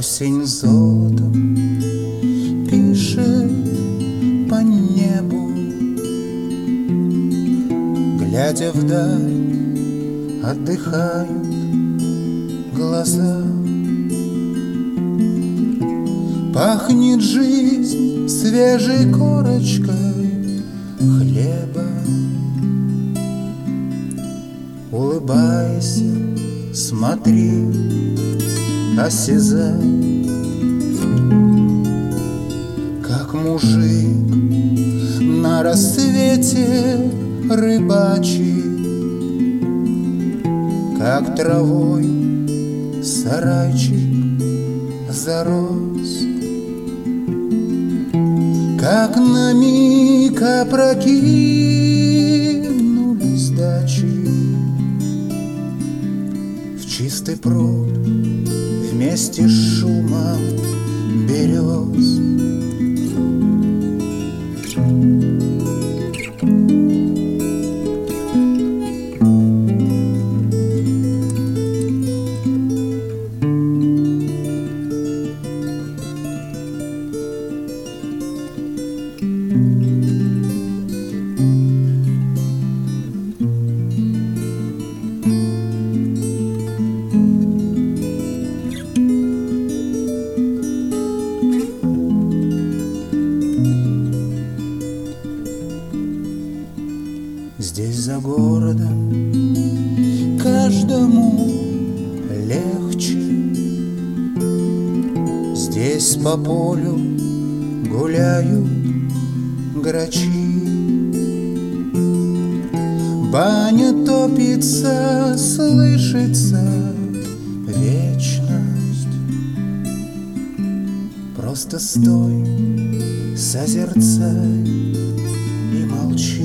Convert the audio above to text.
Осень золотом пишет по небу, глядя вдаль, отдыхают глаза. Пахнет жизнь свежей корочкой хлеба. Улыбайся, смотри, осязай, как мужик на рассвете рыбачит, как травой сарайчик зарос, как на миг опрокинулись дачи в чистый пруд вместе с шумом берез. Здесь за городом каждому легче, здесь по полю гуляют грачи, баня топится, слышится вечность. Просто стой, созерцай и молчи.